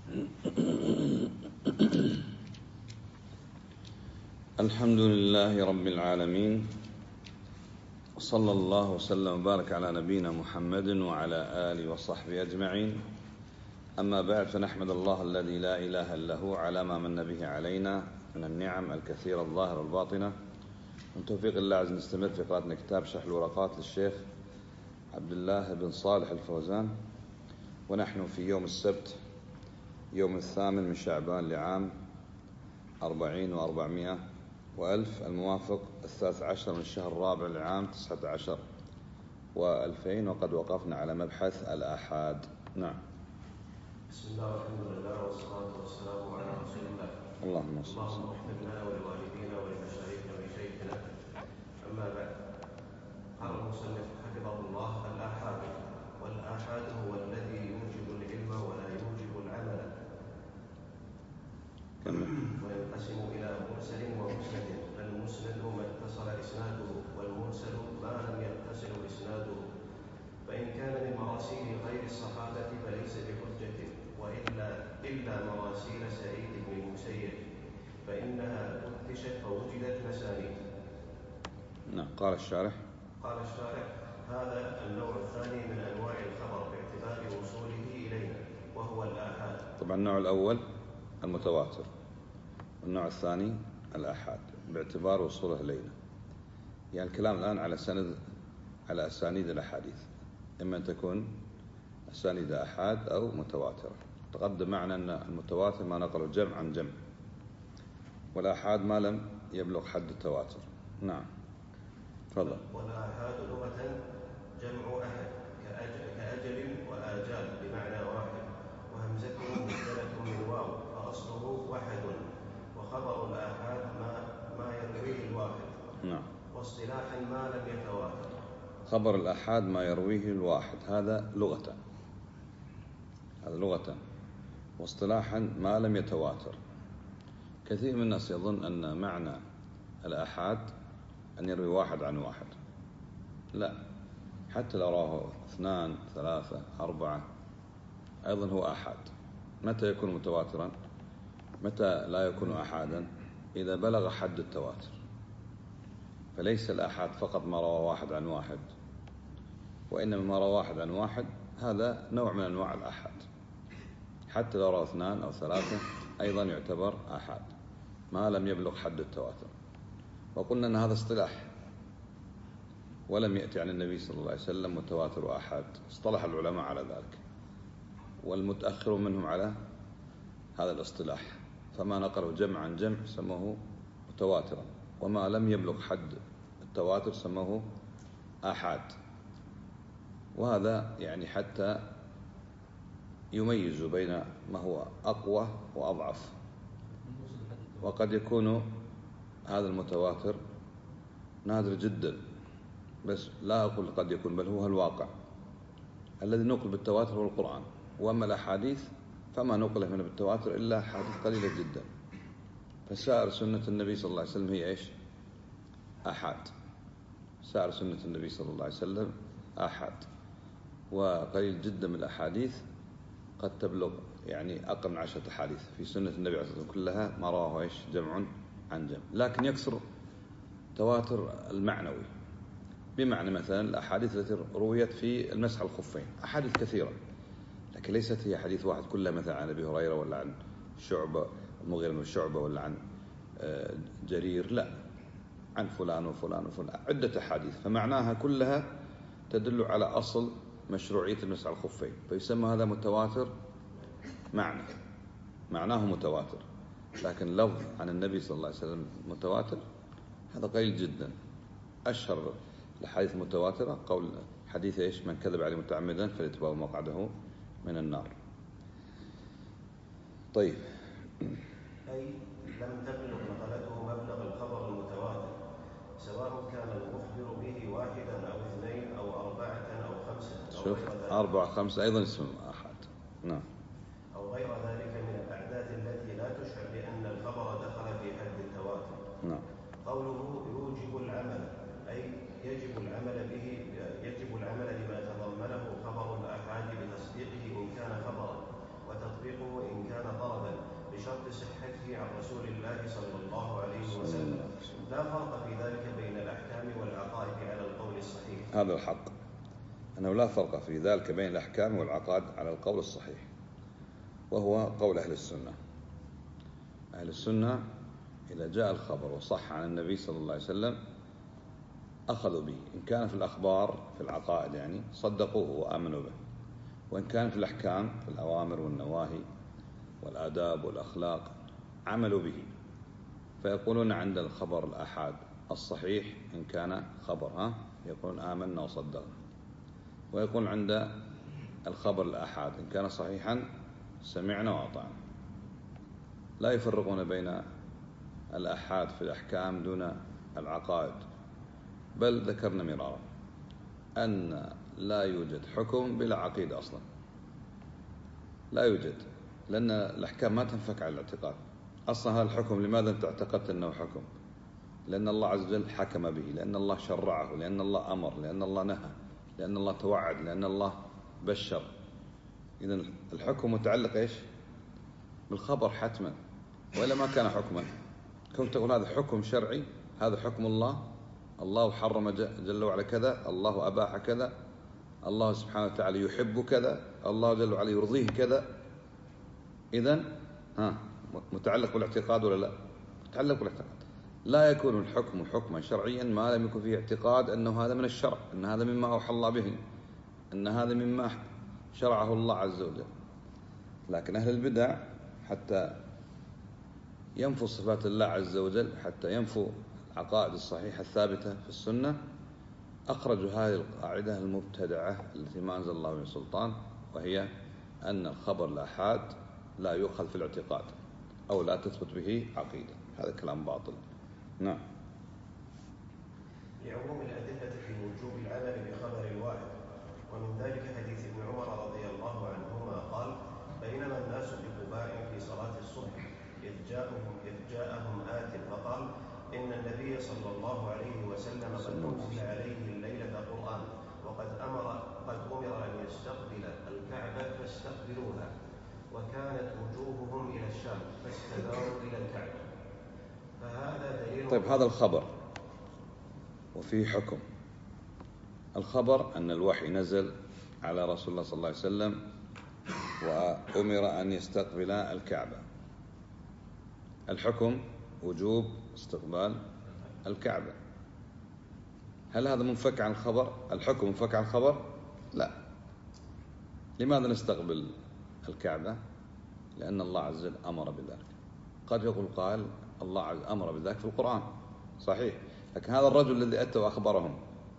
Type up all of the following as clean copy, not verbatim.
الحمد لله رب العالمين، وصلى الله وسلم وبارك على نبينا محمد وعلى آله وصحبه أجمعين. أما بعد، فنحمد الله الذي لا إله إلا هو على ما من به علينا من النعم الكثيرة الظاهرة والباطنة. من توفيق الله عز نستمر في قراءة كتاب شرح الورقات للشيخ عبد الله بن صالح الفوزان، ونحن في يوم السبت يوم 8 من شعبان لعام 40 و400 و1000 الموافق 13 من الشهر الرابع لعام 19 و2000، وقد وقفنا على مبحث الآحاد. نعم. بسم الله والحمد لله والصلاة والسلام على رسول الله. اللهم صل اللهم وسلم. اغفر لنا ولوالدينا ولمشايخنا وشيخنا. أما بعد، قال المصنف حفظه الله: الآحاد، والآحاد هو الذي يوجب العلم ولا يوجب العمل، وينقسم إلى مرسل ومسند. فالمسند ما اتصل إسناده، والمرسل ما لم يتصل إسناده. فإن كان من مراسيل غير الصحابة فليس بحجة، إلا مراسيل سعيد بن المسيب، فإنها فتشت فوجدت مسانيد. نعم. قال الشارح: هذا النوع الثاني من أنواع الخبر باعتبار وصوله إلينا، وهو الآحاد. طبعا النوع الأول المتواتر، والنوع الثاني الآحاد باعتبار وصوله إلينا. يعني الكلام الآن على أسانيد الأحاديث، إما أن تكون أسانيد آحاد أو متواترة. تقدم معنا أن المتواتر ما نقل الجمع عن جمع، والآحاد ما لم يبلغ حد التواتر. نعم، تفضل. والآحاد لغة جمع أحد، كأجل وآجال بمعنى واحد، وهمزته مبدلة من واو، فأصله وحد. وخبر الآحاد ما يرويه الواحد. نعم. واصطلاحا ما لم يتواتر. خبر الآحاد ما يرويه الواحد، هذا لغة، واصطلاحا ما لم يتواتر. كثير من الناس يظن أن معنى الآحاد أن يروي واحد عن واحد. لا، حتى لو رواه 2 3 4 أيضا هو آحاد. متى يكون متواترا؟ متى لا يكون آحادا؟ إذا بلغ حد التواتر. فليس الآحاد فقط ما روى واحد عن واحد، وإنما ما روى واحد عن واحد هذا نوع من أنواع الآحاد. حتى لو روى 2 أو 3 أيضا يعتبر آحاد ما لم يبلغ حد التواتر. وقلنا أن هذا اصطلاح، ولم يأتي عن النبي صلى الله عليه وسلم متواتر وآحاد. اصطلح العلماء على ذلك، والمتأخر منهم على هذا الاصطلاح. فما نقله جمع عن جمع سموه متواترا، وما لم يبلغ حد التواتر سموه آحاد. وهذا يعني حتى يميز بين ما هو أقوى وأضعف. وقد يكون هذا المتواتر نادر جدا، بس لا أقول قد يكون، بل هو الواقع. الذي نقل بالتواتر هو القرآن، وأما الأحاديث فما نقله من بالتواتر إلا أحاديث قليلة جدا. فسائر سنة النبي صلى الله عليه وسلم هي إيش؟ آحاد. سائر سنة النبي صلى الله عليه وسلم آحاد، وقليل جدا من الأحاديث قد تبلغ يعني أقل من 10 أحاديث في سنة النبي عليه الصلاة والسلام، كلها ما رواه إيش؟ جمع عن جمع. لكن يكثر تواتر المعنوي، بمعنى مثلا الأحاديث التي رويت في المسح الخفين، أحاديث كثيرة، لكن ليست هي حديث واحد كلها مثلا عن أبي هريرة ولا عن شعبة المغيرة بن شعبة ولا عن جرير، لا، عن فلان وفلان وفلان، عدة أحاديث، فمعناها كلها تدل على أصل مشروعية المسح الخفين، فيسمى هذا متواتر. معناه متواتر، لكن لفظ عن النبي صلى الله عليه وسلم متواتر هذا قليل جدا. أشهر الحديث المتواترة قول حديث إيش؟ من كذب عليه متعمدا فليتبوأ مقعده من النار. طيب. أي لم تبلغ نقلته مبلغ الخبر المتواتر، سواء كان المخبر به واحدا أو 2 أو 4 أو 5 شوف، 4 5 أيضا اسم أحد. نعم. أو غير ذلك من الأعداد التي لا تشعر بأن الخبر دخل في حد التواتر. نعم. قوله يوجب العمل، أي يجب العمل بما تضمنه خبر الآحاد بتصديقه إن كان خبرا، وتطبيقه إن كان رسول الله صلى الله عليه وسلم، لا فرق في ذلك بين الأحكام والعقائد على القول الصحيح. هذا الحق، أنه لا فرق في ذلك بين الأحكام والعقائد على القول الصحيح، وهو قول أهل السنة. أهل السنة إذا جاء الخبر وصح عن النبي صلى الله عليه وسلم أخذوا به، إن كان في الأخبار في العقائد يعني صدقوه وآمنوا به، وإن كان في الأحكام في الأوامر والنواهي والآداب والأخلاق عملوا به. فيقولون عند الخبر الآحاد الصحيح إن كان خبر يقولون آمنا وصدقنا، ويقول عند الخبر الآحاد إن كان صحيحا سمعنا وأطعنا. لا يفرقون بين الآحاد في الأحكام دون العقائد، بل ذكرنا مرارا أن لا يوجد حكم بلا عقيدة أصلا، لا يوجد، لأن الأحكام ما تنفك على الاعتقاد. أصلا هذا الحكم لماذا أنت اعتقدت أنه حكم؟ لأن الله عز وجل حكم به، لأن الله شرعه، لأن الله أمر، لأن الله نهى، لأن الله توعد، لأن الله بشر. إذن الحكم متعلق إيش؟ بالخبر حتما، وإلا ما كان حكما. كنت تقول هذا حكم شرعي، هذا حكم الله، الله حرم جل وعلا كذا، الله أباح كذا، الله سبحانه وتعالى يحب كذا، الله جل وعلا يرضيه كذا. إذن متعلق بالاعتقاد ولا لا؟ متعلق بالاعتقاد. لا يكون الحكم حكما شرعيا ما لم يكن فيه اعتقاد أنه هذا من الشرع، أن هذا مما أوحى الله به، أن هذا مما شرعه الله عز وجل. لكن أهل البدع حتى ينفوا صفات الله عز وجل، حتى ينفوا العقائد الصحيحة الثابتة في السنة، أخرجوا هذه القاعدة المبتدعة التي ما أنزل الله من سلطان، وهي أن الخبر الآحاد لا يؤخذ في الاعتقاد أو لا تثبت به عقيدة. هذا كلام باطل. نعم. لعموم الأدلة في وجوب العمل بخبر الواحد، ومن ذلك حديث ابن عمر رضي الله عنهما قال: بينما الناس بقباء في صلاة الصبح إذ جاءهم آت فقال: إن النبي صلى الله عليه وسلم قد أنزل عليه الليلة قرآن، وقد أمر أن يستقبل الكعبة فاستقبلوها، وكانت وجوههم إلى الشام فاستداروا إلى الكعبة. فهذا دليل. طيب، هذا الخبر وفيه حكم. الخبر أن الوحي نزل على رسول الله صلى الله عليه وسلم وأمر أن يستقبل الكعبة. الحكم وجوب استقبال الكعبة. هل هذا منفك عن الخبر؟ الحكم منفك عن الخبر؟ لا. لماذا نستقبل الكعبة؟ لأن الله عز وجل أمر بذلك. قد يقول قال الله عز وجل أمر بذلك في القرآن، صحيح، لكن هذا الرجل الذي أتى وأخبرهم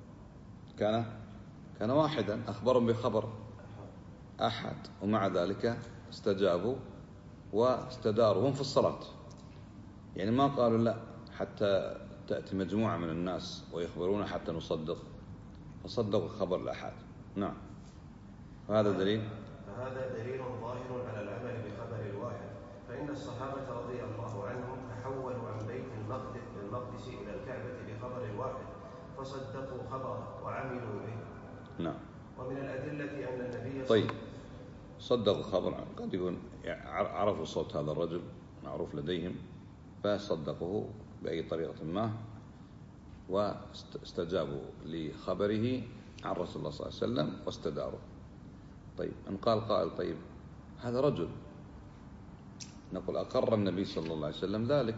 كان واحدا، أخبرهم بخبر أحد، ومع ذلك استجابوا واستداروا هم في الصلاة. يعني ما قالوا لا حتى تأتي مجموعة من الناس ويخبرونا حتى نصدق، فصدقوا خبر الأحد. نعم. فهذا دليل ظاهر على العمل بخبر الواحد، فإن الصحابة رضي الله عنهم تحولوا عن بيت المقدس إلى الكعبة بخبر الواحد، فصدقوا خبره وعملوا به. نعم. ومن الأدلة أن النبي طيب، صدقوا خبر، قد يكون عرفوا صوت هذا الرجل معروف لديهم فصدقوه بأي طريقة ما، واستجابوا لخبره عن رسول الله صلى الله عليه وسلم واستداروا. طيب، أن قال قائل: طيب هذا رجل، نقول أقر النبي صلى الله عليه وسلم ذلك،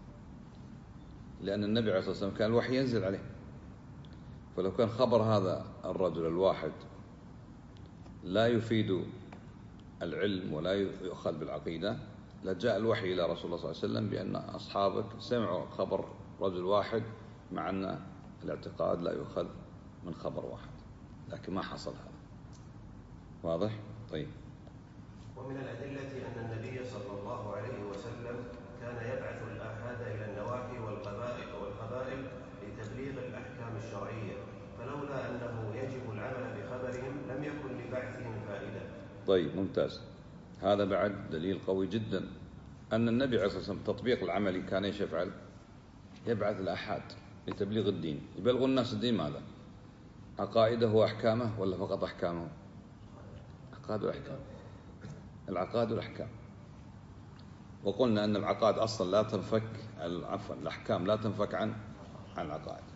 لأن النبي عليه الصلاة والسلام كان الوحي ينزل عليه. فلو كان خبر هذا الرجل الواحد لا يفيد العلم ولا يؤخذ بالعقيدة، لجاء الوحي إلى رسول الله صلى الله عليه وسلم بأن أصحابك سمعوا خبر رجل واحد، مع أن الاعتقاد لا يؤخذ من خبر واحد، لكن ما حصل هذا. واضح؟ طيب. ومن الأدلة أن النبي صلى الله عليه وسلم كان يبعث الآحاد إلى النواحي والقبائل لتبليغ الأحكام الشرعية، فلولا أنه يجب العمل بخبرهم لم يكن لبعثهم فائدة. طيب، ممتاز. هذا بعد دليل قوي جدا أن النبي عليه الصلاة والسلام التطبيق العملي كان ايش يفعل؟ يبعث الآحاد لتبليغ الدين، يبلغ الناس الدين ماذا؟ عقائده وأحكامه ولا فقط أحكامه؟ عقائد وأحكام. العقائد والأحكام. وقلنا أن العقائد أصلا لا تنفك، عفوا الأحكام لا تنفك عن العقائد.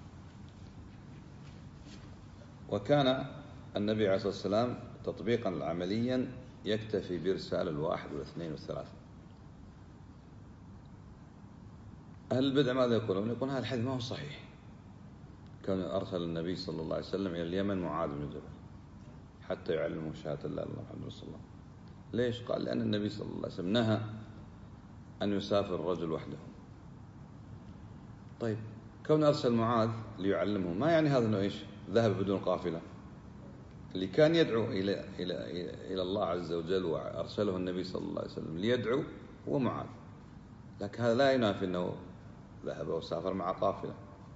وكان النبي عليه الصلاة والسلام تطبيقا عمليا يكتفي برسالة الواحد والاثنين والثلاثة. أهل البدع ماذا يقولون؟ يقولون هذا الحديث ما هو صحيح، كان أرسل النبي صلى الله عليه وسلم إلى اليمن معاذ بن جبل حتى يعلمه شهادة لا إله إلا الله محمد رسول الله. ليش؟ قال لأن النبي صلى الله عليه وسلم نهى أن يسافر الرجل وحده. طيب كون أرسل معاذ ليعلمه ما يعني هذا أنه إيش؟ ذهب بدون قافلة. اللي كان يدعو إلى الله عز وجل وأرسله النبي صلى الله عليه وسلم ليدعو هو معاذ، لكن هذا لا ينافي أنه ذهب وسافر مع قافلة.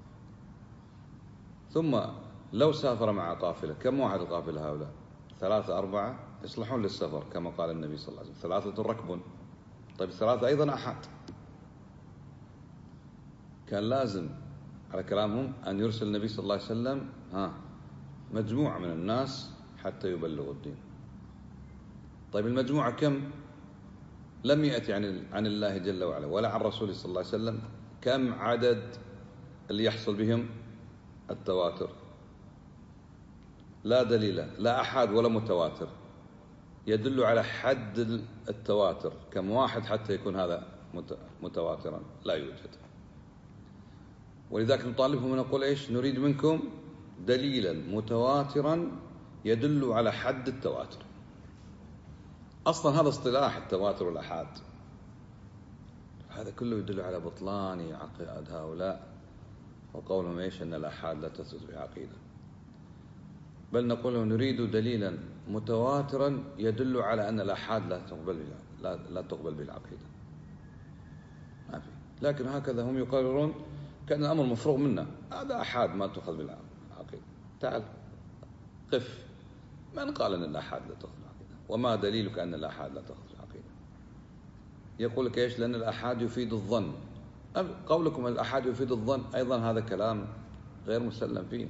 ثم لو سافر مع قافلة، كم واحد القافلة هؤلاء؟ 3 4 يصلحون للسفر كما قال النبي صلى الله عليه وسلم 3 ركب. طيب 3 أيضا أحد. كان لازم على كلامهم أن يرسل النبي صلى الله عليه وسلم مجموعة من الناس حتى يبلغوا الدين. طيب المجموعة كم؟ لم يأتي عن الله جل وعلا ولا عن رسوله صلى الله عليه وسلم كم عدد اللي يحصل بهم التواتر. لا دليل، لا أحد ولا متواتر يدل على حد التواتر، كم واحد حتى يكون هذا متواترا، لا يوجد. ولذلك نطالبهم ونقول إيش؟ نريد منكم دليلا متواترا يدل على حد التواتر. أصلا هذا اصطلاح التواتر والأحاد، هذا كله يدل على بطلان عقائد هؤلاء وقولهم إيش؟ أن الأحاد لا تثبت بعقيدة. بل نقول نريد دليلا متواترا يدل على أن الأحاد لا تقبل بالعقيدة. ما في. لكن هكذا هم يقررون كأن الأمر مفروغ منا، هذا أحاد ما تأخذ بالعقيدة. تعال قف، من قال أن الأحاد لا تأخذ بالعقيدة؟ وما دليلك أن الأحاد لا تأخذ بالعقيدة؟ يقول لك إيش؟ لأن الأحاد يفيد الظن. قولكم الأحاد يفيد الظن أيضا هذا كلام غير مسلم فيه.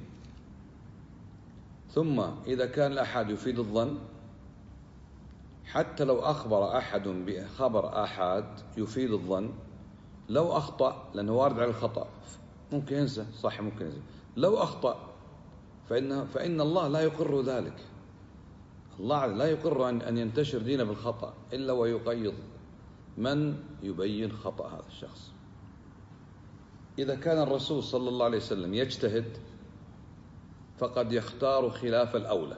ثم إذا كان الأحاد يفيد الظن، حتى لو أخبر أحد بخبر آحاد يفيد الظن، لو أخطأ، لأنه وارد على الخطأ، ممكن ينسى، صح ممكن ينسى، لو أخطأ فإن الله لا يقر ذلك. الله لا يقر أن ينتشر دينه بالخطأ إلا ويقيض من يبين خطأ هذا الشخص. إذا كان الرسول صلى الله عليه وسلم يجتهد فقد يختار خلاف الأولى.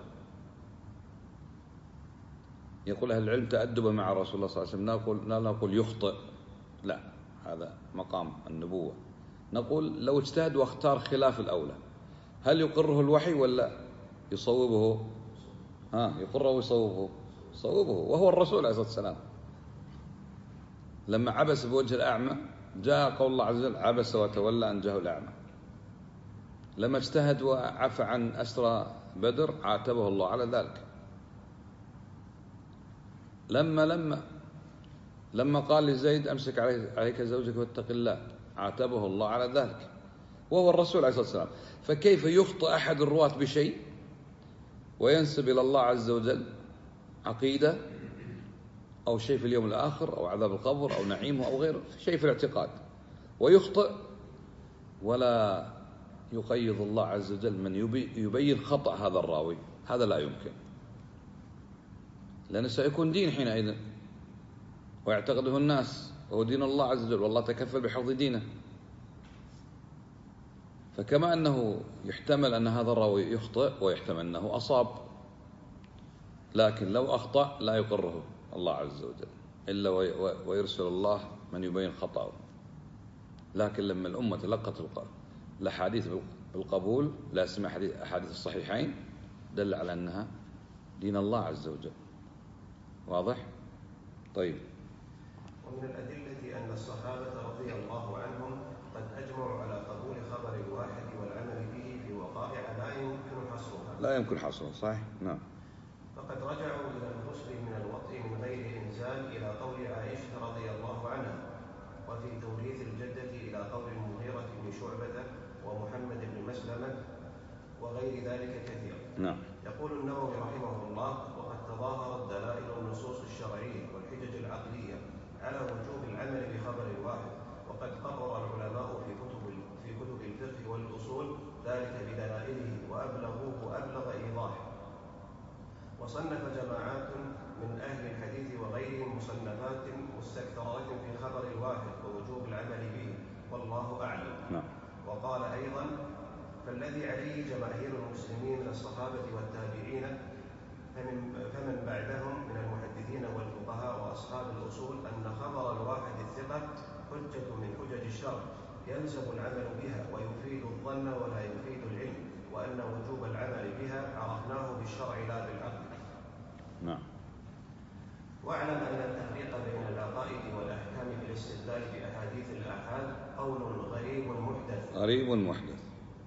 يقول أهل العلم تأدبا مع رسول الله صلى الله عليه وسلم لا نقول يخطئ، لا، هذا مقام النبوة. نقول لو اجتهد واختار خلاف الأولى، هل يقره الوحي ولا يصوبه؟ يقره ويصوبه؟ صوبه، وهو الرسول عليه الصلاة والسلام. لما عبس بوجه الأعمى جاء قول الله عز وجل عبس وتولى أن جاءه الأعمى. لما اجتهد وعفى عن أسرى بدر عاتبه الله على ذلك. لما قال لزيد أمسك عليك زوجك واتق الله عاتبه الله على ذلك، وهو الرسول عليه الصلاة والسلام. فكيف يخطئ أحد الرواة بشيء وينسب إلى الله عز وجل عقيدة أو شيء في اليوم الآخر أو عذاب القبر أو نعيمه أو غيره، شيء في الاعتقاد، ويخطئ ولا يقيض الله عز وجل من يبين خطأ هذا الراوي؟ هذا لا يمكن، لأنه سيكون دين حينئذ ويعتقده الناس، وهو دين الله عز وجل، والله تكفل بحفظ دينه. فكما أنه يحتمل أن هذا الراوي يخطئ ويحتمل أنه أصاب، لكن لو أخطأ لا يقره الله عز وجل إلا ويرسل الله من يبين خطأه. لكن لما الأمة تلقت الأحاديث بالقبول، لا سمع أحاديث الصحيحين، دل على أنها دين الله عز وجل. واضح؟ طيب. ومن الأدلة أن الصحابة رضي الله عنهم قد أجمعوا على قبول خبر الواحد والعمل به في وقائع لا يمكن حصرها. صحيح، نعم. فقد رجعوا إلى الغسل من الوطء من غير إنزال إلى قول عائشة رضي الله عنها، وفي توريث الجدة إلى قول المغيرة بن شعبة ومحمد بن مسلمة وغير ذلك كثير. نعم. يقول النووي رحمه الله: وقد تظاهرت دلائل النصوص الشرعية والحجج العقلية على وجوب العمل خبر واحد، وقد قرر العلماء في كتب الفقه والأصول ذلك بدلائله وأبلغوه أبلغ إيضاح. وصنف جماعات من أهل الحديث وغيرهم مصنفات مستكثرات في خبر الواحد ووجوب العمل به، والله أعلم. وقال أيضا: فالذي عليه جماهير المسلمين من الصحابة والتابعين فمن بعدهم من المحدثين والفقهاء وأصحاب الأصول أن خبر الواحد الثقة حجة من حجج الشرع يلزم العمل بها ويفيد الظن ولا يفيد العلم، وأن وجوب العمل بها عرفناه بالشرع لا بالعقل. نعم. واعلم أن التفريق بين العقائد والأحكام في الاستدلال بأحاديث الآحاد قول غريب محدث.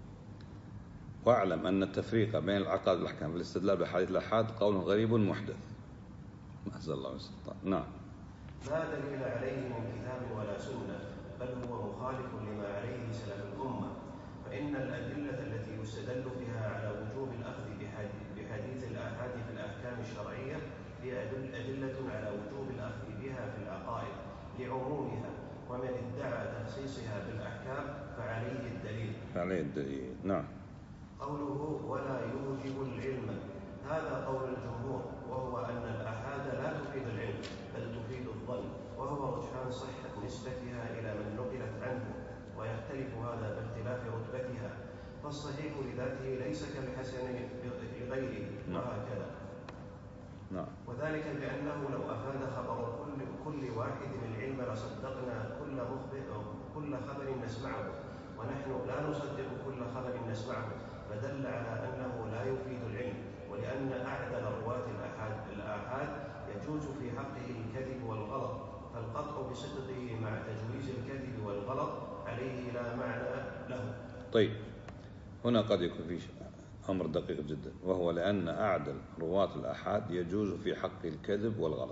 واعلم أن التفريق بين العقائد والأحكام في الاستدلال بأحاديث الآحاد قول غريب محدث. ما أنزل الله من سلطان. نعم. لا دليل عليه من كتاب ولا سنة، بل هو مخالف لما عليه سلف الأمة، فإن الأدلة التي يستدل بها على وجوب الأخذ بحديث الآحاد في الأحكام الشرعية هي أدلة على وجوب الأخذ بها في العقائد لعمومها، ومن ادعى تخصيصها بالأحكام فعليه الدليل. نعم. قوله ولا يوجب العلم، هذا قول الجمهور، وهو أن الآحاد لا تفيد العلم بل تفيد الظن، وهو رجحان صحة نسبتها إلى من نقلت عنه، ويختلف هذا باختلاف رتبتها، فالصحيح لذاته ليس كالحسن لغيره، وهكذا. وذلك بأنه لو أفاد خبر كل واحد العلم لصدقنا كل خبر نسمعه، ونحن لا نصدق كل خبر نسمعه، فدل على أنه لا يفيد العلم. ولأن أعدل رواة الآحاد يجوز في حقه الكذب والغلط، فالقطع بصدقه مع تجويز الكذب والغلط عليه لا معنى له. طيب، هنا قد يكون في أمر دقيق جدا، وهو لأن أعدل رواة الآحاد يجوز في حقه الكذب والغلط.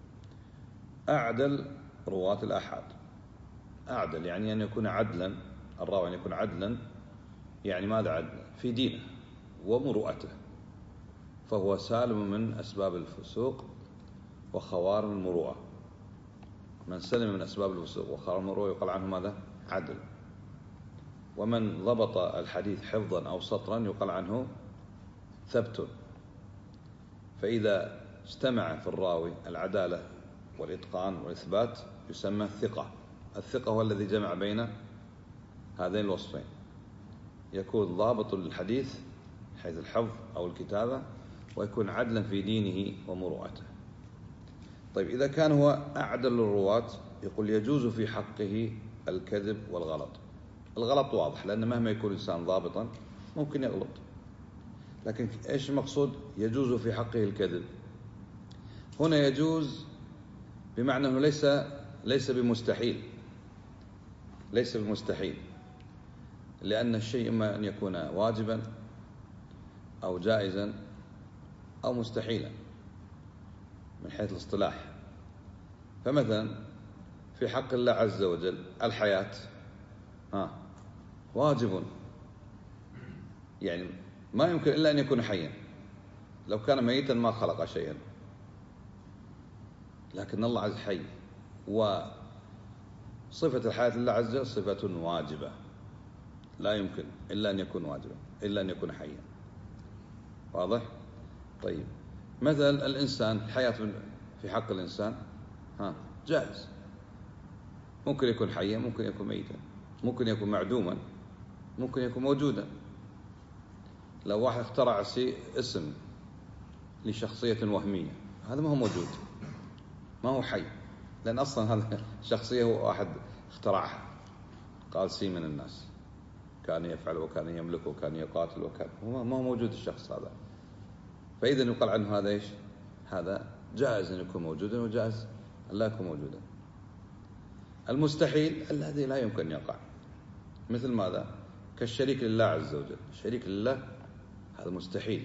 أعدل رواة الآحاد، أعدل يعني أن يكون عدلا، الراوي أن يكون عدلا، يعني ماذا عدل؟ في دينه ومروءته، فهو سالم من أسباب الفسوق وخوارم المروءة. من سلم من أسباب الفسوق وخوارم المروءة يقال عنه ماذا؟ عدل. ومن ضبط الحديث حفظا أو سطرا يقال عنه ثبت. فإذا اجتمع في الراوي العدالة والإتقان والإثبات يسمى الثقة. الثقة هو الذي جمع بين هذين الوصفين، يكون ضابط الحديث حيث الحفظ أو الكتابة، ويكون عدلا في دينه ومروءته. طيب، إذا كان هو أعدل الرواة يقول يجوز في حقه الكذب والغلط. الغلط واضح، لأن مهما يكون الإنسان ضابطا ممكن يغلط، لكن إيش المقصود؟ يجوز في حقه الكذب. هنا يجوز بمعنى أنه ليس بمستحيل، ليس بمستحيل، لأن الشيء إما أن يكون واجبا أو جائزا أو مستحيلا من حيث الاصطلاح. فمثلا في حق الله عز وجل الحياة واجب، يعني ما يمكن إلا أن يكون حيا، لو كان ميتا ما خلق شيئا، لكن الله عز حي، وصفة الحياة لله عز وجل صفة واجبة، لا يمكن إلا أن يكون واجبا، إلا أن يكون حيا. واضح؟ طيب، مثلا الإنسان، الحياة في حق الإنسان جائز، ممكن يكون حيا، ممكن يكون ميتا، ممكن يكون معدوما، ممكن يكون موجودا. لو واحد اخترع اسم لشخصية وهمية، هذا ما هو موجود، ما هو حي، لأن أصلا هذا الشخصية هو واحد اخترعها، قال سي من الناس، كان يفعل وكان يملك وكان يقاتل وكان ما هو موجود الشخص هذا. فإذا يقال عنه هذا إيش؟ هذا جائز أن يكون موجودا، وجائز أن لا يكون موجودا. المستحيل الذي لا يمكن أن يقع، مثل ماذا؟ كالشريك لله عز وجل. الشريك لله هذا مستحيل.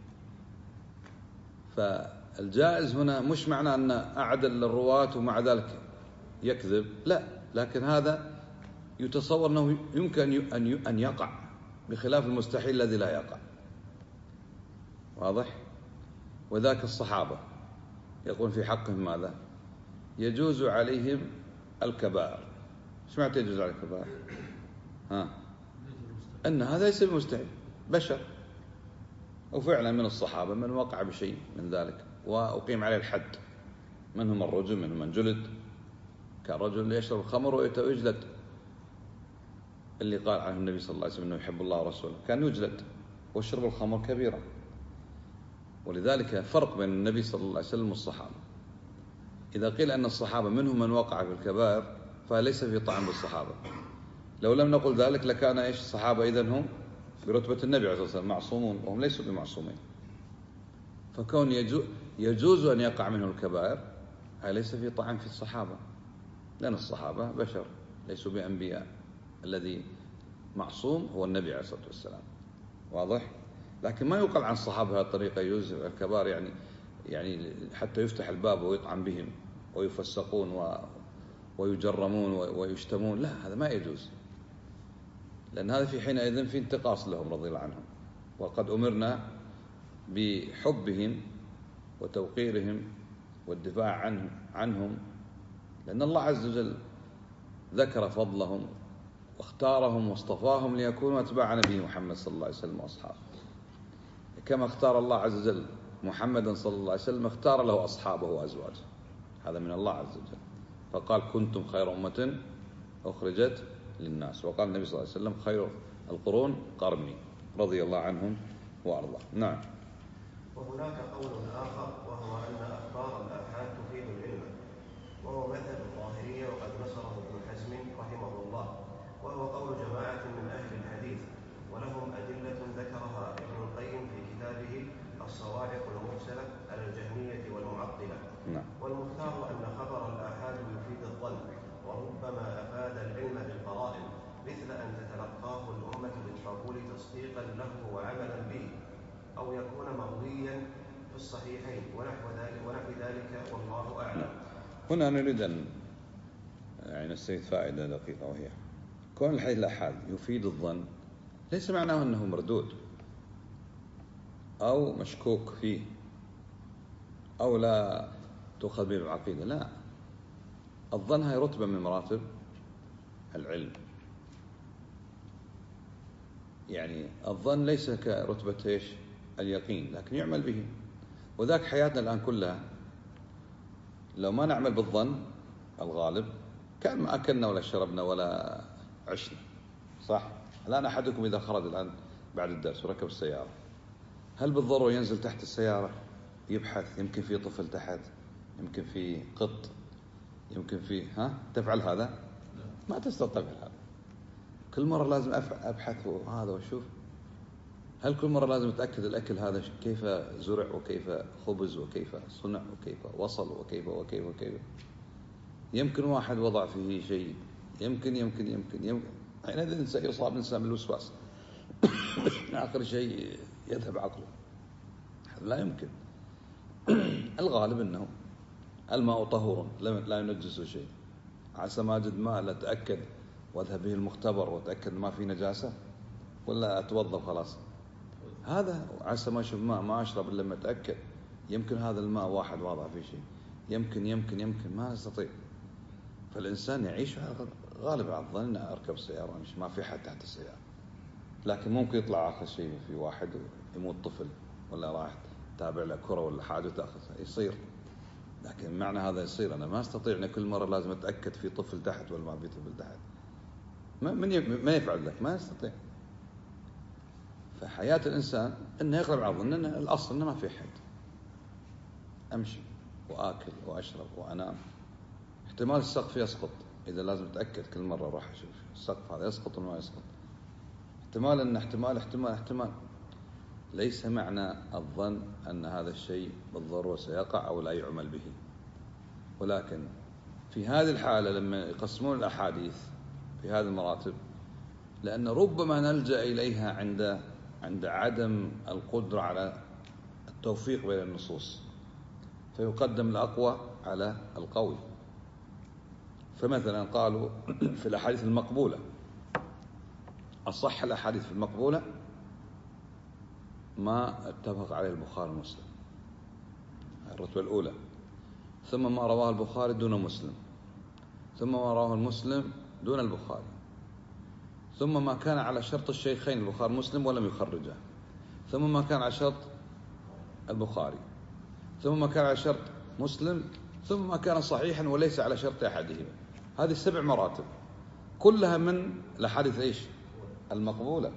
فالجائز هنا مش معنى أن أعدل الرواة ومع ذلك يكذب، لا، لكن هذا يتصور أنه يمكن أن يقع، بخلاف المستحيل الذي لا يقع. واضح؟ وذاك الصحابة يقول في حقهم ماذا؟ يجوز عليهم الكبائر ايش معنى يجوز على الكبائر؟ أن هذا ليس بمستحيل، بشر. وفعلا من الصحابة من وقع بشيء من ذلك وأقيم عليه الحد، منهم الرجل منهم من جلد، كان رجل يشرب الخمر ويجلد، اللي قال عنه النبي صلى الله عليه وسلم أنه يحب الله ورسوله كان يجلد، وشرب الخمر كبيرة. ولذلك فرق بين النبي صلى الله عليه وسلم والصحابة. إذا قيل أن الصحابة منهم من وقع في الكبائر فليس في طعن بالصحابة. لو لم نقل ذلك لكان إيش الصحابة إذن هم برتبة النبي عليه الصلاة والسلام معصومون، وهم ليسوا بمعصومين. فكون يجوز أن يقع منه الكبائر هذا ليس في طعن في الصحابة، لأن الصحابة بشر ليسوا بأنبياء، الذي معصوم هو النبي عليه الصلاة والسلام. واضح؟ لكن ما يقال عن الصحابة بهذه الطريقة يجوز الكبائر، يعني حتى يفتح الباب ويطعن بهم ويفسقون ويجرمون ويشتمون، لا، هذا ما يجوز، لأن هذا في حينئذ في انتقاص لهم رضي الله عنهم. وقد أمرنا بحبهم وتوقيرهم والدفاع عنهم، لأن الله عز وجل ذكر فضلهم واختارهم واصطفاهم ليكونوا أتباع نبي محمد صلى الله عليه وسلم وأصحابه. كما اختار الله عز وجل محمدا صلى الله عليه وسلم اختار له أصحابه وأزواجه، هذا من الله عز وجل. فقال كنتم خير أمة أخرجت للناس، وقال النبي صلى الله عليه وسلم خير القرون قرني، رضي الله عنهم وأرضاه. نعم. وهناك قول آخر وهو أن أخبار الآحاد تفيد العلم، وهو مذهب الظاهرية وقد نصره ابن حزم رحمه الله، وهو قول جماعة من أهل الحديث، ولهم أدلة ذكرها ابن القيم في كتابه الصواعق المرسلة على الجهمية والمعطلة. والمختار أن خبر الآحاد يفيد الظن، وربما أفاد العلم بالقرائن، مثل أن تتلقاه الأمة بالقبول تصديقا له وعملا به، أو يكون مرويا في الصحيحين ونحو ذلك، والله أعلم. هنا نريد أن نستفيد فائدة دقيقة، وهي كون الحديث الآحاد يفيد الظن ليس معناه أنه مردود أو مشكوك فيه أو لا تؤخذ به العقيدة، لا. الظن هي رتبة من مراتب العلم، يعني الظن ليس كرتبة إيش اليقين، لكن يعمل به. وذاك حياتنا الآن كلها لو ما نعمل بالظن الغالب كان ما أكلنا ولا شربنا ولا عشنا، صح؟ الآن أحدكم إذا خرج الآن بعد الدرس وركب السيارة، هل بالضرورة ينزل تحت السيارة يبحث يمكن في طفل تحت، يمكن في قط، يمكن في تفعل هذا؟ ما تستطيع هذا. كل مرة لازم أبحث وهذا وأشوف. هل كل مرة لازم أتأكد الأكل هذا كيف زرع وكيف خبز وكيف صنع وكيف وصل وكيف وكيف وكيف؟ يمكن واحد وضع فيه شيء، يمكن حينئذ يصاب الإنسان بالوسواس آخر شيء يذهب عقله. لا يمكن. الغالب أنه الماء طهور لا ينجس شيء، عسى ما أجد ماء لا أتأكد وأذهب به المختبر وأتأكد ما في نجاسة، ولا أتوضأ خلاص. هذا عسى ما أشوف ماء ما أشرب إلا لما أتأكد، يمكن هذا الماء واحد واضع فيه شيء، يمكن ما نستطيع. فالإنسان يعيش غالب على الظن أركب السيارة ما في حد تحت السيارة، لكن ممكن يطلع آخر شيء في واحد يموت طفل ولا راح تابع له كرة ولا حاجة تأخذ يصير. لكن معنى هذا يصير أنا ما أستطيع أن كل مرة لازم أتأكد في طفل تحت ولا ما في طفل تحت. ما يفعل لك، ما يستطيع. فحياة الإنسان أنه يغلب على الظن، أن الأصل أنه ما في حد، أمشي وآكل وأشرب وأنام. احتمال السقف يسقط، إذا لازم أتأكد كل مرة أروح أشوف السقف هذا يسقط ولا ما يسقط. احتمال. ليس معنى الظن أن هذا الشيء بالضرورة سيقع أو لا يعمل به. ولكن في هذه الحالة لما يقسمون الأحاديث في هذه المراتب، لأن ربما نلجأ إليها عند عدم القدرة على التوفيق بين النصوص، فيقدم الأقوى على القوي. فمثلا قالوا في الأحاديث المقبولة، أصح الأحاديث في المقبولة ما اتفق عليه البخاري ومسلم، الرتبة الأولى، ثم ما رواه البخاري دون مسلم، ثم ما رواه المسلم دون البخاري، ثم ما كان على شرط الشيخين البخاري مسلم ولم يخرجه، ثم ما كان على شرط البخاري، ثم ما كان على شرط مسلم، ثم ما كان صحيحا وليس على شرط أحدهما. هذه 7 مراتب كلها من الأحاديث إيش؟ المقبولة.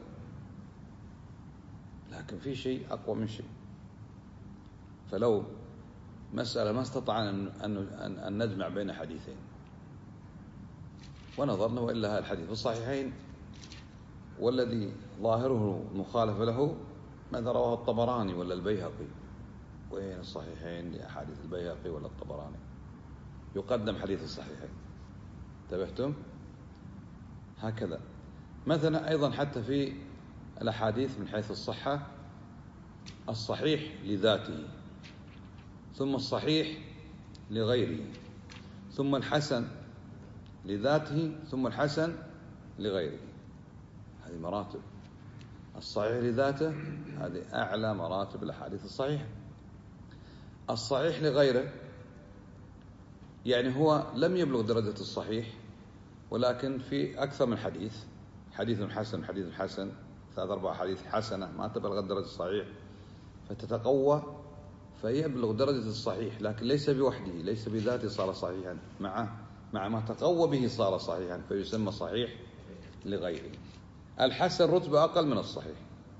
لكن في شيء أقوى من شيء. فلو مسألة ما استطعنا أن نجمع بين حديثين ونظرنا وإلا هذا الحديث في الصحيحين والذي ظاهره مخالف له ماذا رواه الطبراني ولا البيهقي، وين الصحيحين لأحاديث البيهقي ولا الطبراني؟ يقدم حديث الصحيحين. انتبهتم؟ هكذا مثلا أيضا حتى في الأحاديث من حيث الصحة، الصحيح لذاته، ثم الصحيح لغيره، ثم الحسن لذاته، ثم الحسن لغيره. هذه مراتب. الصحيح لذاته هذه أعلى مراتب الأحاديث الصحيحة. الصحيح لغيره يعني هو لم يبلغ درجة الصحيح ولكن في أكثر من حديث، حديث حسن، حديث حسن، 3-4 حديث حسنة ما تبلغ درجة الصحيح، فتتقوى فيبلغ درجة الصحيح، لكن ليس بوحده، ليس بذاته صار صحيحا، مع ما تقوى به صار صحيحا، فيسمى صحيح لغيره. الحسن رتبة أقل من الصحيح،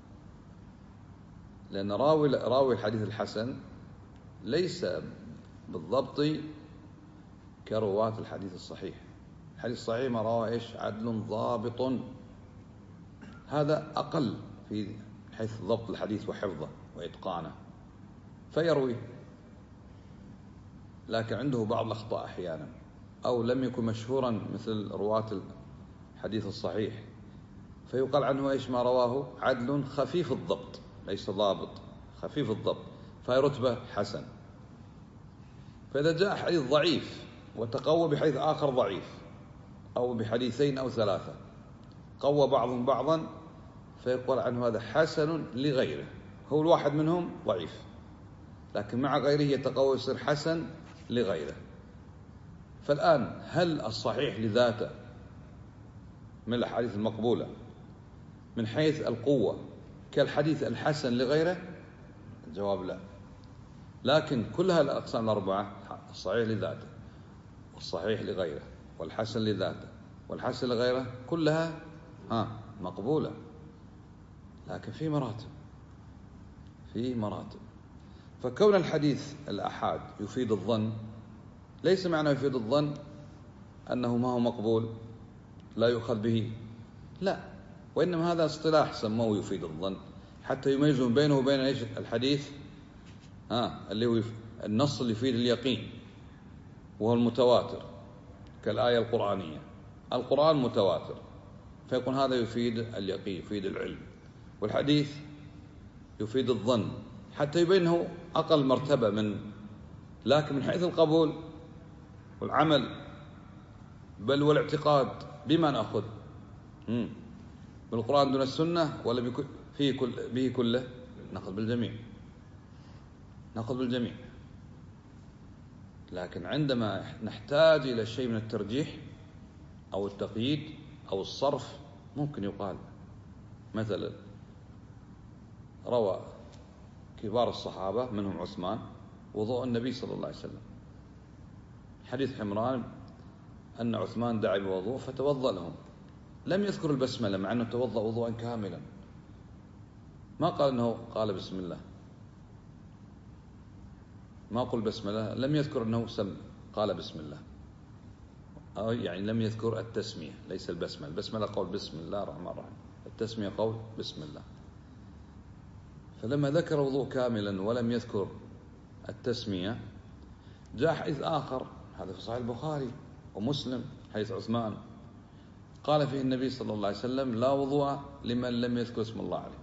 لأن راوي الحديث الحسن ليس بالضبط كرواة الحديث الصحيح. الحديث الصحيح ما رواه إيش؟ عدل ضابط، هذا أقل في حيث ضبط الحديث وحفظه وإتقانه فيرويه، لكن عنده بعض الأخطاء أحيانا، أو لم يكن مشهورا مثل رواة الحديث الصحيح، فيقال عنه إيش؟ ما رواه عدل خفيف الضبط، ليس ضابط، خفيف الضبط، فهي رتبة حسن. فإذا جاء حديث ضعيف وتقوى بحديث آخر ضعيف أو بحديثين أو 3 قوى بعضهم بعضا، فيقول عنه هذا حسن لغيره، هو الواحد منهم ضعيف لكن مع غيره يتقوى يصير حسن لغيره. فالآن هل الصحيح لذاته من الأحاديث المقبولة من حيث القوة كالحديث الحسن لغيره؟ الجواب لا. لكن كلها الأقسام ال4، الصحيح لذاته والصحيح لغيره والحسن لذاته والحسن لغيره، كلها مقبولة، لكن في مراتب. فكون الحديث الأحاد يفيد الظن ليس معنى يفيد الظن أنه ما هو مقبول لا يؤخذ به، لا، وإنما هذا اصطلاح سموه يفيد الظن حتى يميزون بينه وبين الحديث اللي هو النص اللي يفيد اليقين وهو المتواتر كالآية القرآنية. القرآن متواتر فيكون هذا يفيد اليقين، يفيد العلم، والحديث يفيد الظن حتى يبينه أقل مرتبة لكن من حيث القبول والعمل بل والاعتقاد بما نأخذ بالقرآن دون السنة ولا به كله؟ نأخذ بالجميع. لكن عندما نحتاج إلى شيء من الترجيح أو التقييد أو الصرف ممكن يقال مثلا روى كبار الصحابة منهم عثمان وضوء النبي صلى الله عليه وسلم، حديث حمران أن عثمان دعا بوضوء فتوضأ لهم، لم يذكر البسملة مع أنه توضأ وضوءا كاملا، ما قال أنه قال بسم الله، ما قل بسملة، لم يذكر أنه قال بسم الله، أو يعني لم يذكر التسمية، ليس البسملة قول بسم الله الرحمن الرحيم، التسمية قول بسم الله. فلما ذكر وضوء كاملا ولم يذكر التسمية جاء حديث آخر، هذا في صحيح البخاري ومسلم، حديث عثمان قال فيه النبي صلى الله عليه وسلم لا وضوء لمن لم يذكر اسم الله عليه.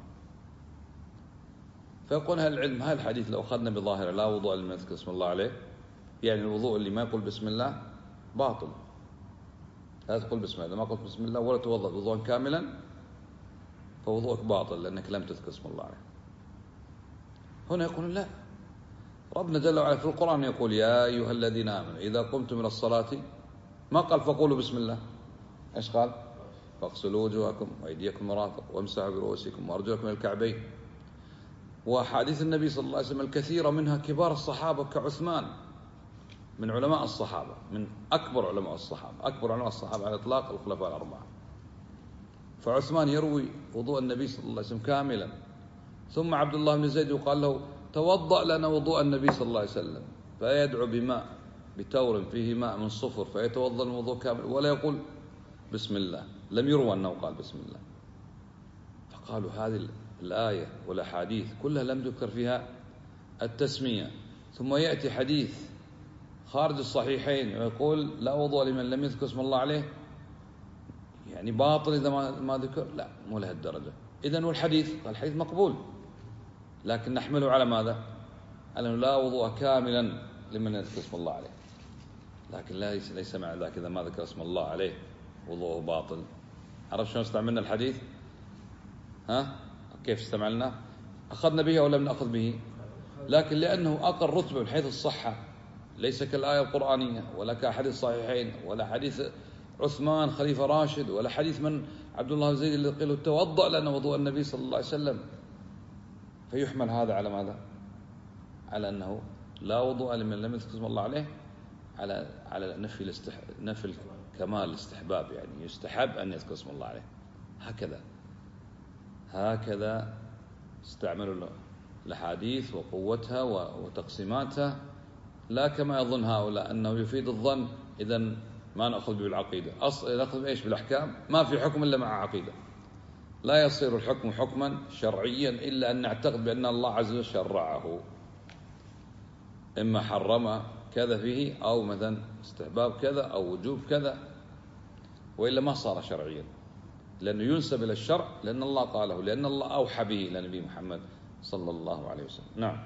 فيقول هل العلم هل الحديث لو أخذنا بظاهره لا وضوء لمن يذكر اسم الله عليه، يعني الوضوء اللي ما يقول بسم الله باطل، لا تقول بسم الله، ما قلت بسم الله ولا توضأ وضوءا كاملا فوضوءك باطل لأنك لم تذكر اسم الله عليه. هنا يقول لا، ربنا جل وعلا في القرآن يقول يا أيها الذين آمنوا إذا قمتم إلى الصلاة، ما قال فقولوا بسم الله، إيش قال؟ فاغسلوا وجوهكم وأيديكم مرافق وامسحوا برؤوسكم وأرجلكم إلى الكعبين. وأحاديث النبي صلى الله عليه وسلم الكثيرة منها كبار الصحابة كعثمان من علماء الصحابة، من أكبر علماء الصحابة، أكبر علماء الصحابة على الإطلاق الخلفاء الأربعة. فعثمان يروي وضوء النبي صلى الله عليه وسلم كاملا. ثم عبد الله بن زيد يقال له توضأ لنا وضوء النبي صلى الله عليه وسلم، فيدعو بماء بتور فيه ماء من صفر فيتوضأ الوضوء كامل ولا يقول بسم الله، لم يروى أنه قال بسم الله. فقالوا هذه الآية والأحاديث كلها لم تذكر فيها التسمية، ثم يأتي حديث خارج الصحيحين ويقول لا وضوء لمن لم يذكر اسم الله عليه، يعني باطل إذا ما ذكر. لا، مو لهالدرجة. إذن والحديث قال الحديث مقبول، لكن نحمله على ماذا؟ على أنه لا وضوء كاملا لمن يذكر اسم الله عليه، لكن ليس مع ذلك إذا ما ذكر اسم الله عليه وضوءه باطل. عرفت شلون استعملنا الحديث؟ كيف استعملنا؟ أخذنا به أو لم نأخذ به؟ لكن لأنه أقل رتبة من حيث الصحة، ليس كالآية القرآنية ولا كحديث الصحيحين ولا حديث عثمان خليفة راشد ولا حديث من عبد الله بن زيد اللي قيل توضأ لنا وضوء النبي صلى الله عليه وسلم. فيحمل هذا على ماذا؟ على أنه لا وضوء لمن لم يذكر اسم الله عليه، على نفي الكمال الاستحباب، يعني يستحب أن يذكر اسم الله عليه. هكذا استعملوا الأحاديث وقوتها وتقسيماتها، لا كما يظن هؤلاء أنه يفيد الظن إذن ما نأخذ بالعقيدة. نأخذ إيش؟ بالأحكام. ما في حكم إلا مع عقيدة. لا يصير الحكم حكما شرعيا إلا أن نعتقد بأن الله عز وجل شرعه، إما حرم كذا فيه أو مثلا استحباب كذا أو وجوب كذا، وإلا ما صار شرعيا، لأنه ينسب إلى الشرع لأن الله قاله، لأن الله أوحى به إلى نبي محمد صلى الله عليه وسلم. نعم.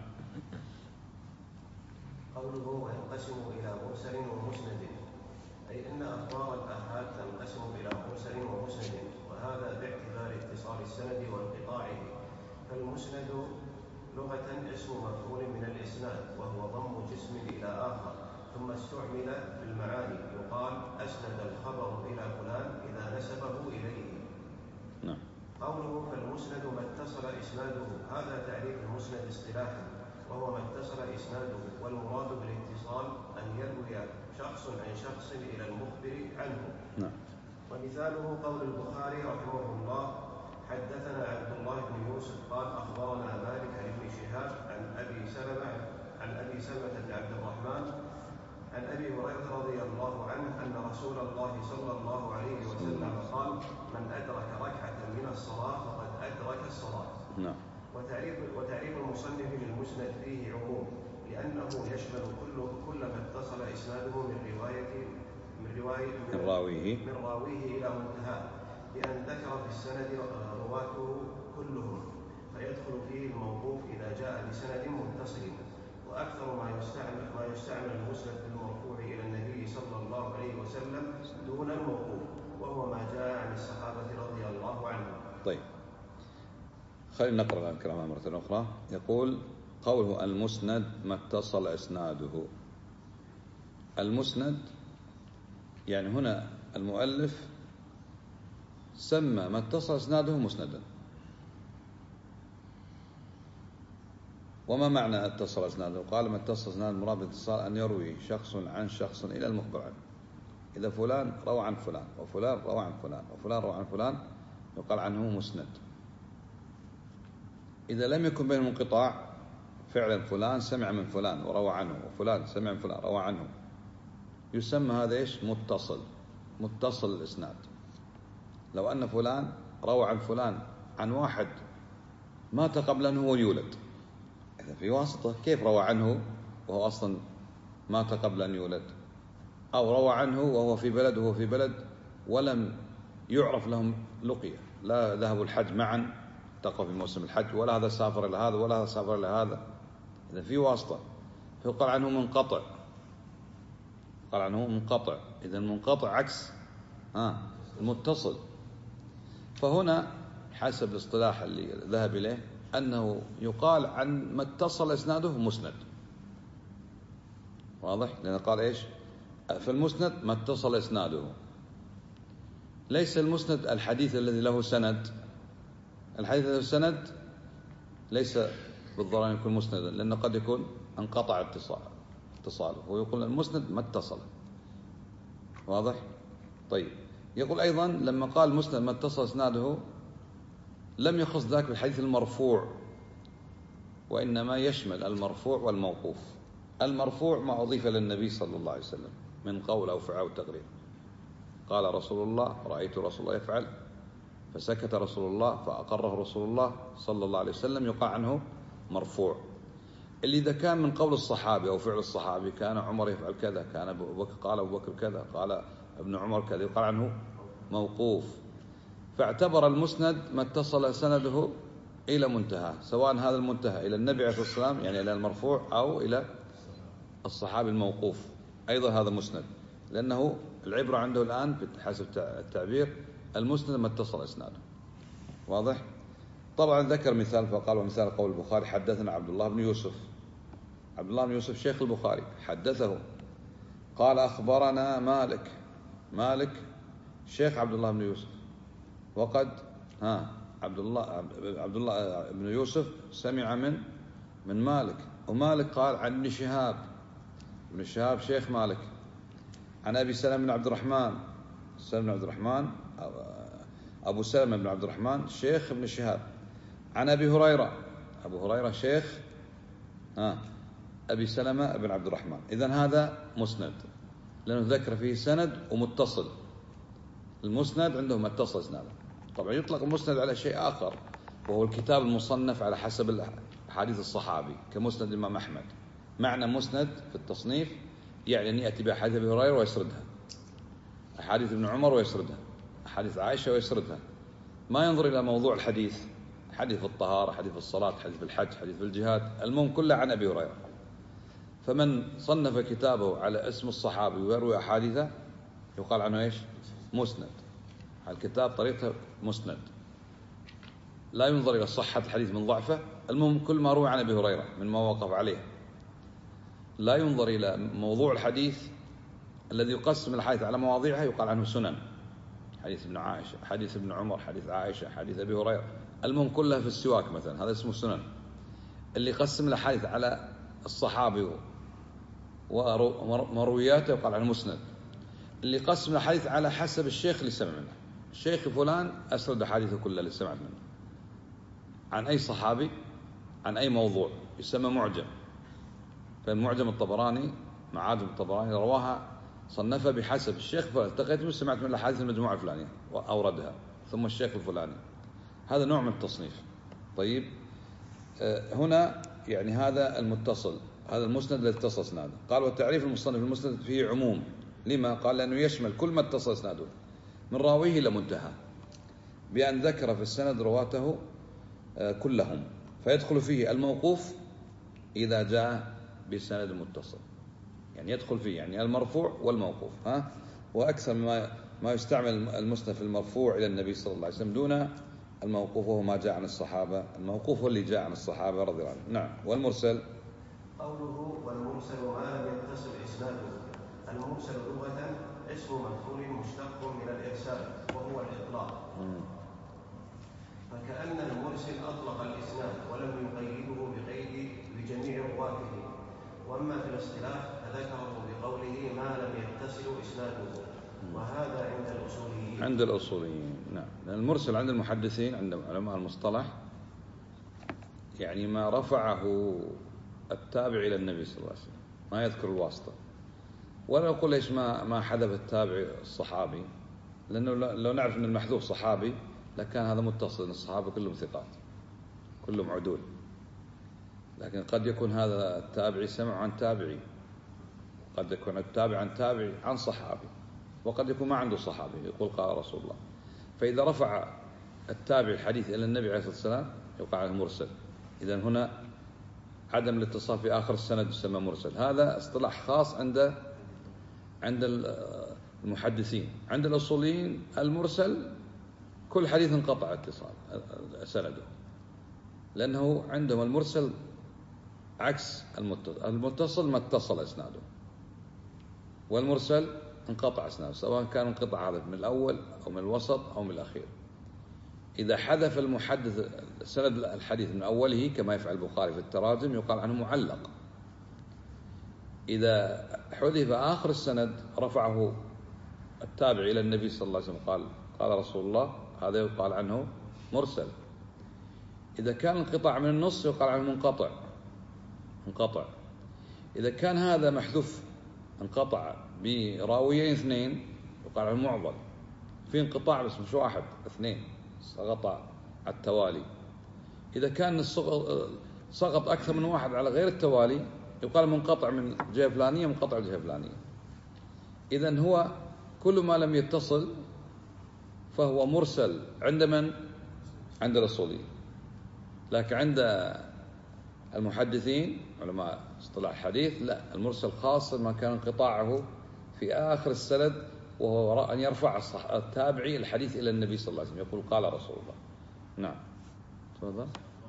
قوله وينقسم إلى مرسل ومسند، أي أن أخبار الآحاد تنقسم إلى مرسل ومسند، وهذا باعتبار اتصال السند وانقطاعه. فالمسند لغة اسم مفعول من الإسناد، وهو ضم جسم إلى آخر، ثم استعمل في المعاني، يقال أسند الخبر إلى فلان إذا نسبه إليه. نعم. قوله فالمسند ما اتصل إسناده، هذا تعريف المسند اصطلاحا، وهو ما اتصل إسناده، والمراد بالاتصال أن يروي شخص عن شخص إلى المخبر عنه. نعم. ومثاله قول البخاري رحمه الله حدثنا عبد الله بن يوسف قال أخبرنا مالك بن شهاب عن أبي سلمة بن عبد الرحمن عن أبي هريرة رضي الله عنه أن رسول الله صلى الله عليه وسلم قال من أدرك ركعة من الصلاة فقد أدرك الصلاة. نعم. وتعريف المصنف للمسند فيه عموم، لأنه يشمل كل ما اتصل إسناده من راويه إلى منتهى، بأن ذكر في السند رواته كلهم، فيدخل فيه الموقوف إذا جاء بسند متصل. وأكثر ما يستعمل المسند المرفوع إلى النبي صلى الله عليه وسلم دون الموقوف، وهو ما جاء عن الصحابة رضي الله عنهم. طيب، خلينا نقرأ الآن كلامها مرة أخرى. يقول قوله المسند ما اتصل إسناده. المسند يعني هنا المؤلف سمى ما اتصل إسناده مسندا. وما معنى اتصل إسناده؟ قال ما اتصل إسناده المراد بالاتصال أن يروي شخص عن شخص إلى المخبر عنه. إذا فلان روى عن فلان وفلان روى عن فلان وفلان روى عن فلان يقال عنه مسند. إذا لم يكن بينهم انقطاع، فعلا فلان سمع من فلان وروى عنه وفلان سمع من فلان روى عنه، يسمى هذا إيش؟ متصل الإسناد. لو أن فلان روى عن فلان عن واحد مات قبل أن هو يولد، إذا في واسطة، كيف روى عنه وهو أصلا مات قبل أن يولد؟ أو روى عنه وهو في بلد وهو في بلد ولم يعرف لهم لقية، لا ذهبوا الحج معا التقوا في موسم الحج، ولا هذا سافر إلى هذا ولا هذا سافر إلى هذا، إذا في واسطة، فيقال عنه منقطع. قال عنه منقطع. إذا المنقطع عكس المتصل. فهنا حسب الاصطلاح اللي ذهب إليه أنه يقال عن ما اتصل إسناده مسند. واضح؟ لأنه قال إيش؟ فالمسند ما اتصل إسناده. ليس المسند الحديث الذي له سند. الحديث له سند ليس بالضرورة أن يكون مسندا، لأنه قد يكون انقطع اتصاله، ويقول المسند ما اتصل. واضح؟ طيب، يقول أيضا لما قال مسند ما اتصل إسناده لم يخص ذاك بالحديث المرفوع، وإنما يشمل المرفوع والموقوف. المرفوع ما أضيف للنبي صلى الله عليه وسلم من قول أو فعل أو تقرير. قال رسول الله، رأيت رسول الله يفعل، فسكت رسول الله فأقره رسول الله صلى الله عليه وسلم، يقال عنه مرفوع. اللي إذا كان من قول الصحابي أو فعل الصحابي، كان عمر يفعل كذا، كان أبو بكر، قال أبو بكر كذا، قال ابن عمر كذا، يقال عنه موقوف. فاعتبر المسند ما اتصل سنده إلى منتهى، سواء هذا المنتهى إلى النبي عليه الصلاة والسلام يعني إلى المرفوع، أو إلى الصحابي الموقوف، أيضا هذا مسند، لأنه العبرة عنده الآن حسب التعبير المسند ما اتصل إسناده. واضح؟ طبعا ذكر مثال فقال ومثال قول البخاري حدثنا عبد الله بن يوسف. عبد الله بن يوسف شيخ البخاري حدثه، قال أخبرنا مالك. مالك شيخ عبد الله بن يوسف، وقد عبد الله بن يوسف سمع من مالك، ومالك قال عن ابن شهاب. ابن شهاب شيخ مالك. عن أبي سلمة بن عبد الرحمن. سلمة بن عبد الرحمن أبو سلمة بن عبد الرحمن شيخ ابن شهاب. عن أبي هريرة. أبو هريرة شيخ أبي سلمة بن عبد الرحمن. إذن هذا مسند، لأنه ذكر فيه سند ومتصل. المسند عندهم متصل إسناده. طبعا يطلق المسند على شيء آخر، وهو الكتاب المصنف على حسب حديث الصحابي، كمسند الإمام أحمد. معنى مسند في التصنيف يعني أن يأتي بأحاديث أبي هريرة ويسردها، أحاديث ابن عمر ويسردها، أحاديث عائشة ويسردها، ما ينظر إلى موضوع الحديث، حديث في الطهارة، حديث في الصلاة، حديث في الحج، حديث في الجهاد، المهم كله عن أبي هريرة. فمن صنف كتابه على اسم الصحابي ويروي أحاديثه يقال عنه إيش؟ مسند. الكتاب طريقته مسند، لا ينظر إلى صحة الحديث من ضعفه، المهم كل ما روي عن أبي هريرة من ما وقف عليه. لا ينظر إلى موضوع الحديث الذي يقسم الحديث على مواضيعها يقال عنه سنن، حديث ابن عائشة، حديث ابن عمر، حديث عائشة، حديث أبي هريرة، المهم كلها في السواك مثلا، هذا اسمه سنن. اللي يقسم الحديث على الصحابي ومروياته يقال عنه مسند. اللي يقسم الحديث على حسب الشيخ اللي سمع منه، الشيخ فلان أسرد حديثه كله اللي سمعت منه عن أي صحابي عن أي موضوع، يسمى معجم. فالمعجم الطبراني، معاجم الطبراني رواها صنفها بحسب الشيخ فلان، التقيت منه سمعت من الأحاديث المجموعة الفلانية وأوردها، ثم الشيخ الفلاني. هذا نوع من التصنيف. طيب، هنا يعني هذا المتصل، هذا المسند الذي اتصل اسناده. قال والتعريف المصنف المسند فيه عموم. لما؟ قال لأنه يشمل كل ما اتصل اسناده من راويه إلى منتهى، بأن ذكر في السند رواته كلهم، فيدخل فيه الموقوف إذا جاء بسند متصل، يعني يدخل فيه يعني المرفوع والموقوف. وأكثر ما يستعمل المسند في المرفوع إلى النبي صلى الله عليه وسلم دون الموقوف، وهو ما جاء عن الصحابة. الموقوف هو اللي جاء عن الصحابة رضي الله عنهم. نعم. والمرسل قوله والمرسل ما لم يتصل إسناده. المرسل لغة اسم مفعول مشتق من الإرسال وهو الإطلاق. فكأن المرسل أطلق الإسناد ولم يقيده بقيد بجميع رواته. وأما في الاصطلاح فذكره بقوله ما لم يتصل إسناده، وهذا عند الأصوليين. عند الأصوليين نعم. لأن المرسل عند المحدثين، عند علماء المصطلح، يعني ما رفعه التابع إلى النبي صلى الله عليه وسلم، ما يذكر الواسطة. ولا أقول ليش ما حذف التابع الصحابي، لأنه لو نعرف أن المحذوف صحابي لكان هذا متصل، الصحابة كلهم ثقات كلهم عدول. لكن قد يكون هذا التابعي سمع عن تابعي، قد يكون التابع عن تابعي عن صحابي، وقد يكون ما عنده صحابي يقول قال رسول الله. فإذا رفع التابع الحديث إلى النبي عليه الصلاة والسلام يقع عليه مرسل. إذن هنا عدم الاتصال في آخر السند يسمى مرسل. هذا اصطلاح خاص عند المحدثين. عند الأصوليين المرسل كل حديث انقطع اتصال سنده، لأنه عندهم المرسل عكس المتصل، المتصل ما اتصل إسناده، والمرسل انقطع إسناده، سواء كان انقطع هذا من الأول أو من الوسط أو من الأخير. إذا حذف المحدث سند الحديث من أوله كما يفعل البخاري في التراجم يقال عنه معلق. إذا حذف آخر السند رفعه التابع إلى النبي صلى الله عليه وسلم قال رسول الله، هذا يقال عنه مرسل. إذا كان انقطاع من النص يقال عنه منقطع. إذا كان هذا محذوف انقطع براويين اثنين يقال عنه معضل. في انقطاع بس مش واحد، اثنين سقط على التوالي. إذا كان سقط أكثر من واحد على غير التوالي يقال منقطع من جهة فلانية، منقطع جهة فلانية. إذن هو كل ما لم يتصل فهو مرسل عند من؟ عند الأصوليين. لكن عند المحدثين علماء اصطلاح الحديث لا، المرسل خاص ما كان انقطاعه في آخر السند، وهو أن يرفع التابعي الحديث إلى النبي صلى الله عليه وسلم يقول قال رسول الله. نعم تفضل.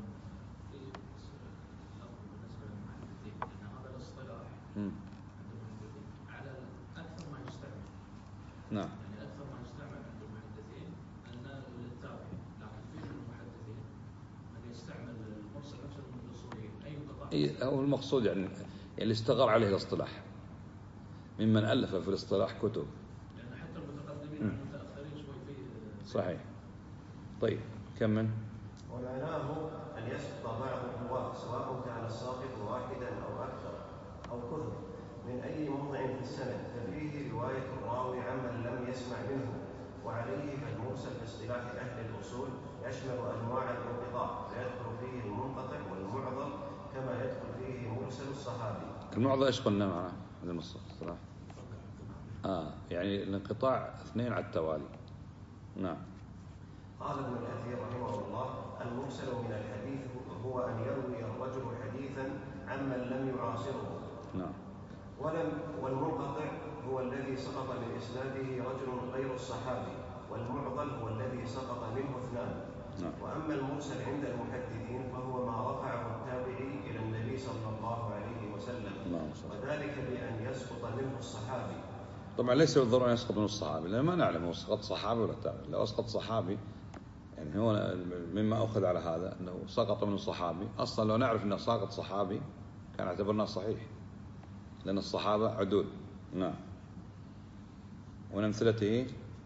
على أكثر ما يستعمل. نعم. يعني أكثر ما يستعمل عند المحدثين أن للتابعي، لكن في المحدثين من يستعمل المرسل أكثر من الأصوليين. أي قطع. هو المقصود يعني اللي استغر عليه الاصطلاح ممن ألف في الاصطلاح كتب. لأن حتى المتقدمين والمتأخرين شوي فيه. صحيح. طيب كمل. ومعناه أن يسقط بعض الرواة سواء كان الساقط واحدا أو أكثر أو كثر من أي موضع في السند، ففيه رواية الراوي عمن لم يسمع منه. وعليه فالمرسل في اصطلاح أهل الأصول يشمل أنواع الانقطاع، فيدخل فيه المنقطع والمعضل كما يدخل فيه مرسل الصحابي. المعضل ايش قلنا معنا هذا النص الصراحة؟ يعني الانقطاع اثنين على التوالي. نعم. قال ابن الأثير رحمه الله: المرسل من الحديث هو أن يروي الرجل حديثا عمن لم يعاصره. نعم. والمنقطع هو الذي سقط من إسناده رجل غير الصحابي، والمعضل هو الذي سقط منه اثنان. نعم. وأما المرسل عند المحدثين فهو ما رفعه التابعي إلى النبي صلى الله عليه وسلم، وذلك بأن يسقط منه الصحابي. طبعا ليس بالضرورة أن يسقط من الصحابي، لأن ما نعلم هو سقط صحابي ولا تابعي. لو أسقط صحابي يعني هو مما أخذ على هذا أنه سقط من الصحابي. أصلا لو نعرف أنه ساقط صحابي كان اعتبرناه صحيح، لأن الصحابة عدول. نعم. ومن أمثلته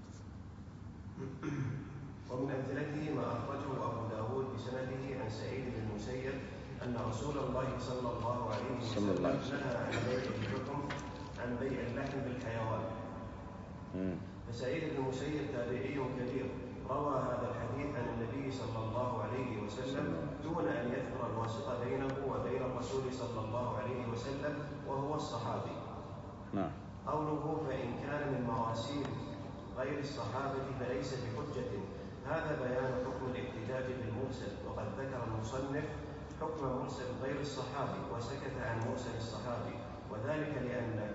ما أخرجه أبو داود بسنده عن سعيد بن المسيب أن رسول الله صلى الله عليه وسلم نهى عن بيع الحكم عن بيع اللحم بالحيوان. فسعيد بن المسيب تابعي كبير روى هذا الحديث عن النبي صلى الله عليه وسلم دون أن يذكر الواسطة بينه وبين الرسول صلى الله عليه وسلم وهو الصحابي. نعم. قوله فإن كان من مواسير غير الصحابة فليس بحجة، هذا بيان حكم الاحتجاج بالمرسل. وقد ذكر المصنف حكم مرسل غير الصحابي وسكت عن مرسل الصحابي، وذلك لأنه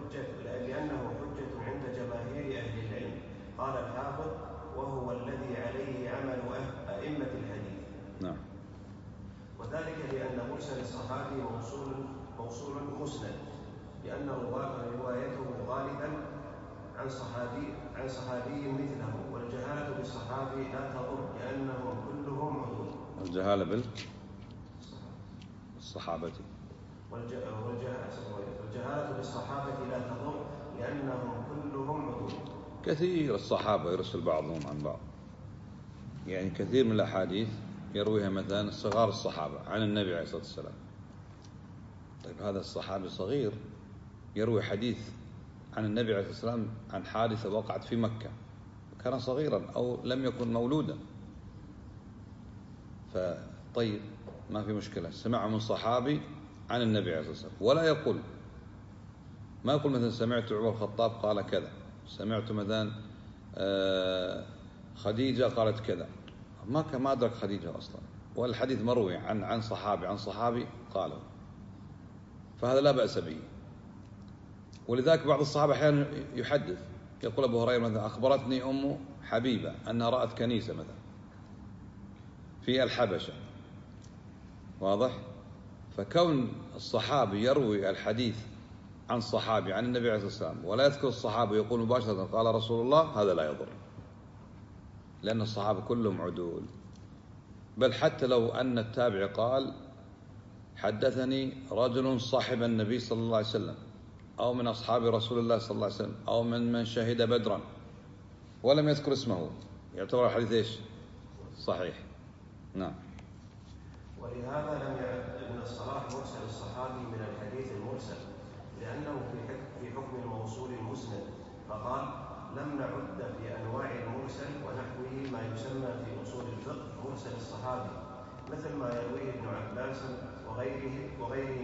حجة عند جماهير أهل العلم. قال الحافظ: وهو الذي عليه عمل أئمة الحديث. نعم. وذلك لأن مرسل الصحابي موصول مسند، لأن روايته غالبا عن صحابي مثله، والجهالة بالصحابي لا تضر لأنهم كلهم عدول. الجهالة بالصحابة والجهالة بالصحابة لا تضر لأنهم كلهم عدول. كثير الصحابة يرسل بعضهم عن بعض، يعني كثير من الأحاديث يرويها مثلا صغار الصحابة عن النبي عليه الصلاة والسلام. طيب هذا الصحابي صغير يروي حديث عن النبي عليه الصلاة والسلام عن حادثة وقعت في مكة، كان صغيرا أو لم يكن مولودا. فطيب ما في مشكلة، سمع من صحابي عن النبي عليه الصلاة والسلام، ولا ما يقول مثلا سمعت عمر الخطاب قال كذا، سمعت مثلا خديجة قالت كذا، ما أدرك خديجة أصلا، والحديث مروي عن صحابي قاله، فهذا لا بأس به. ولذلك بعض الصحابة أحيانا يحدث، يقول أبو هريرة مثلا أخبرتني أم حبيبة أنها رأت كنيسة مثلا في الحبشة، واضح؟ فكون الصحابي يروي الحديث عن صحابي عن النبي عليه الصلاة والسلام ولا يذكر الصحابي ويقول مباشرة قال رسول الله، هذا لا يضر، لأن الصحابة كلهم عدول. بل حتى لو أن التابع قال حدثني رجل صاحب النبي صلى الله عليه وسلم أو من أصحاب رسول الله صلى الله عليه وسلم أو من شهد بدرا ولم يذكر اسمه، يعتبر الحديث إيش؟ صحيح. نعم. ولهذا لم يعد ابن الصلاح مرسل الصحابي من الحديث المرسل، لأنه في حكم الموصول المسند، فقال لم نعد في أنواع المرسل ونحوه ما يسمى في أصول الفقه مرسل الصحابي، مثل ما يرويه ابن عباس وغيره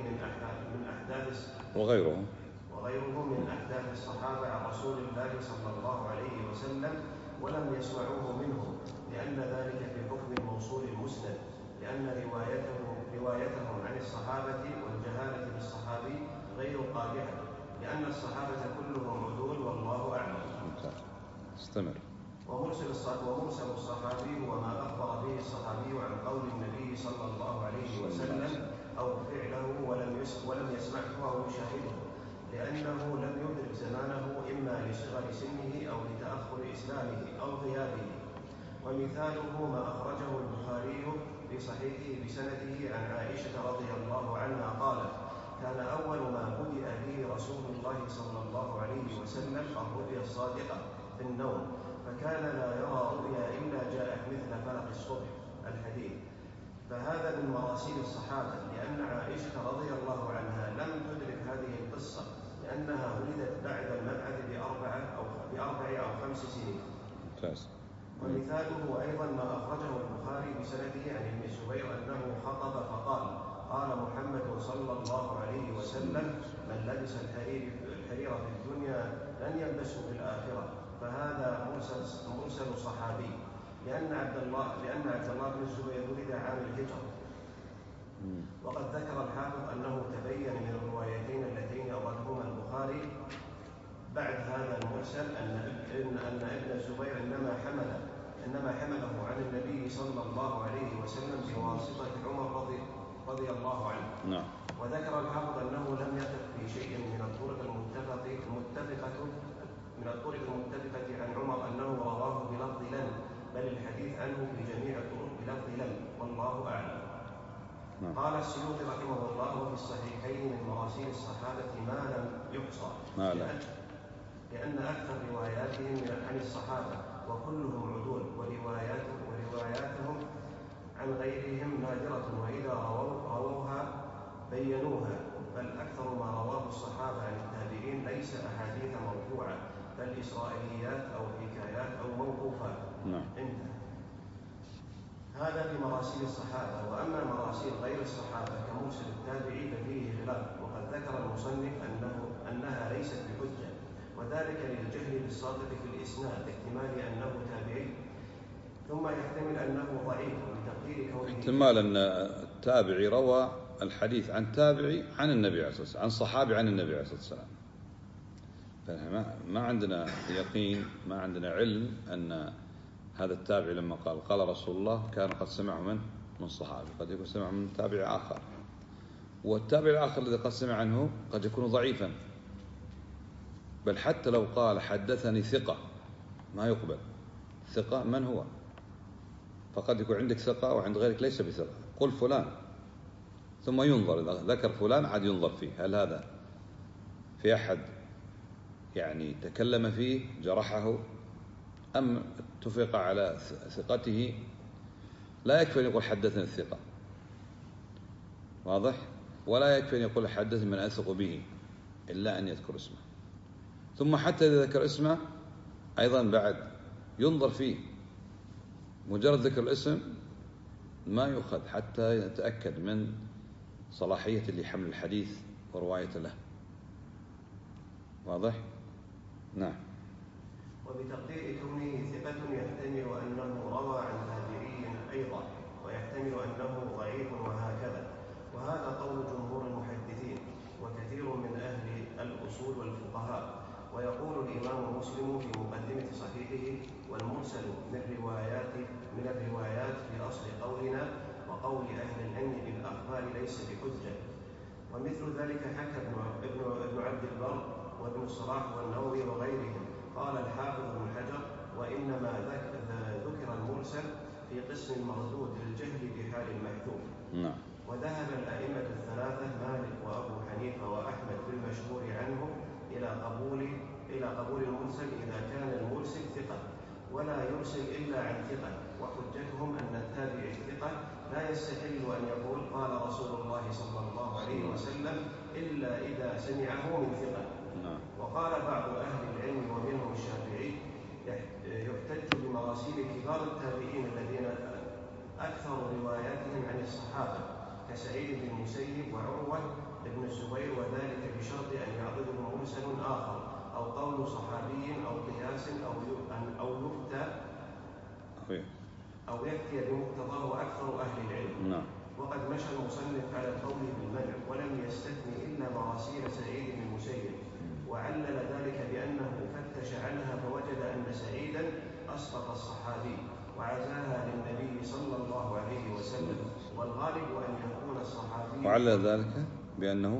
من أحداث الصحابة عن رسول الله صلى الله عليه وسلم ولم يسمعوه منهم، لأن ذلك في حكم الموصول المسند، لأن روايتهم عن الصحابة والجهالة بالصحابي غير قادحة، لأن الصحابة كلهم عدول والله أعلم. استمر. ومرسل الصحابي هو ما أخبر به الصحابي عن قول النبي صلى الله عليه وسلم أو فعله ولم يسمعه أو يشاهده، لأنه لم يدرك زمانه إما لصغر سنه أو لتأخر إسلامه أو غيابه. ومثاله ما أخرجه البخاري في صحيحه بسنده عن عائشة رضي الله عنها قالت: كان أول ما بدأ به رسول الله صلى الله عليه وسلم الرؤيا الصادقة في النوم، فكان لا يرى رؤيا إلا جاءت مثل فلق الصبح. الحديث. فهذا من مراسيل الصحابة، لأن عائشة رضي الله عنها لم تدرك هذه القصة، لأنها ولدت بعد المبعث بأربع أو 5 سنين. ومثاله أيضا ما أخرجه البخاري بسنده عن ابن الزبير أنه خطب فقال: قال محمد صلى الله عليه وسلم: من لبس الحرير في الدنيا لن يلبسه في الآخرة. فهذا مرسل صحابي، لأن عبد الله بن الزبير ولد عام الهجرة. وقد ذكر الحافظ أنه تبين من الروايتين اللتين أوردهما البخاري بعد هذا المرسل أن ابن الزبير إنما حمله عن النبي صلى الله عليه وسلم بواسطة عمر رضي الله عنه. نعم. وذكر الحافظ أنه لم يقف في شيء من الطرق المتفقة عن عمر أنه رواه بلفظ لن، بل الحديث عنه في جميع الطرق بلفظ لن، والله أعلم. نعم. قال السيوطي رحمه الله: وفي الصحيحين من مراسيل الصحابة ما لم يحصى، لأن أكثر رواياتهم عن الصحابة وكلهم عدول، ورواياتهم عن غيرهم نادرة، وإذا رووها بينوها، بل أكثر ما رواه الصحابة عن التابعين ليس أحاديث مرفوعة، بل إسرائيليات أو حكايات أو موقوفات. انتهى. هذا في مراسيل الصحابة. وأما مراسيل غير الصحابة كمرسل التابعي ففيه خلاف، وقد ذكر المصنف أنها ليست بحجة، وذلك للجهل بالصادق في الإسناد، احتمال أنه تابعي، ثم يحتمل أنه ضعيف بتقدير كونه احتمال أن التابعي روى الحديث عن تابعي عن النبي عليه الصلاة والسلام، عن صحابي عن النبي عليه الصلاة والسلام. ما عندنا يقين، ما عندنا علم أن هذا التابعي لما قال رسول الله كان قد سمعه من صحابي، قد يكون سمع من تابع آخر، والتابع الآخر الذي قد سمع عنه قد يكون ضعيفا، بل حتى لو قال حدثني ثقة ما يقبل. ثقة من هو؟ فقد يكون عندك ثقة وعند غيرك ليس بثقة. قل فلان ثم ينظر، إذا ذكر فلان عاد ينظر فيه، هل هذا في أحد يعني تكلم فيه جرحه أم اتفق على ثقته؟ لا يكفي أن يقول حدثني الثقة، واضح؟ ولا يكفي أن يقول حدثني من أثق به، إلا أن يذكر اسمه. ثم حتى إذا ذكر اسمه أيضا بعد ينظر فيه، مجرد ذكر الاسم ما يؤخذ حتى يتأكد من صلاحية لحمل الحديث ورواية له، واضح؟ نعم. وبتقدير كونه ثقة يحتمل أنه روى عن تابعي أيضا، ويحتمل أنه ضعيف، وهكذا. وهذا قول جمهور المحدثين وكثير من أهل الأصول والفقهاء. ويقول الإمام مسلم في مقدمة صحيحه: والمرسل من الروايات في أصل قولنا وقول أهل العلم بالأخبار ليس بحجة، ومثل ذلك حكى ابن عبد البر وابن الصلاح والنووي وغيرهم. قال الحافظ ابن حجر: وإنما ذكر المرسل في قسم المردود للجهل بحال المحذوف. نعم. وذهب الأئمة الثلاثة مالك وأبو حنيفة وأحمد بالمشهور عنهم إلى قبول المرسل إذا كان المرسل ثقة ولا يرسل إلا عن ثقة. وحجتهم أن التابع الثقة لا يستحل أن يقول قال رسول الله صلى الله عليه وسلم إلا إذا سمعه من ثقة. وقال بعض أهل العلم ومنهم الشافعي: يحتج بمراسيل كبار التابعين الذين أكثر رواياتهم عن الصحابة كسعيد بن المسيب وعروة بن الزبير، وذلك بشرط أن يعضده مرسل آخر أو قول صحابي أو قياس أو يفتي بمقتضاه أكثر أهل العلم. وقد مشى المصنف على القول بالمنع ولم يستثن إلا مراسيل سعيد بن المسيب، وعلل ذلك بأنه فتش عنها فوجد أن سعيدا أسقط الصحابي وعزاها للنبي صلى الله عليه وسلم، والغالب أن يكون الصحابي. وعلل ذلك بأنه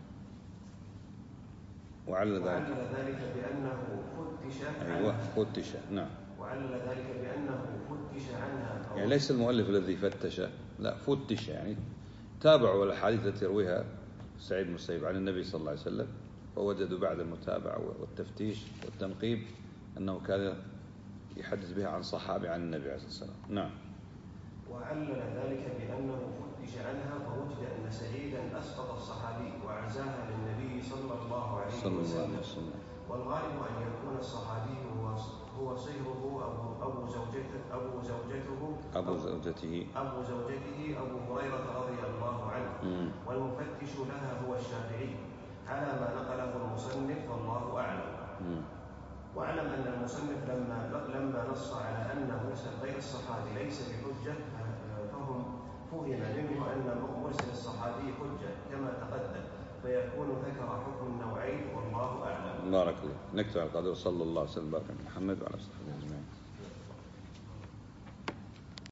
فتش. نعم. وعلل ذلك بأنه فتش عنها، يعني ليس المؤلف الذي فتش، لا، فتش، يعني تابعوا الأحاديث التي يرويها سعيد بن المسيب عن النبي صلى الله عليه وسلم، فوجدوا بعد المتابعة والتفتيش والتنقيب أنه كان يحدث بها عن صحابي عن النبي عليه الصلاة والسلام. نعم. وعلل ذلك بأنه فتش عنها فوجد أن سعيدا أسقط الصحابي وعزاها للنبي صلى الله عليه وسلم، والغالب أن يكون الصحابي هو صهره أبو زوجته أبو هريرة رضي الله عنه. والمفتش لها هو الشافعي على ما نقله المصنف، والله أعلم. واعلم أن المصنف لما نص على أن مرسل غير الصحابي ليس بحجة فهم منه أن مرسل الصحابي حجة كما تقدم، فيكون ذكر حكم النوعين، والله أعلم. بارك الله. نكتب على القدر. صلى الله عليه وسلم. بارك محمد وعلى صحبه.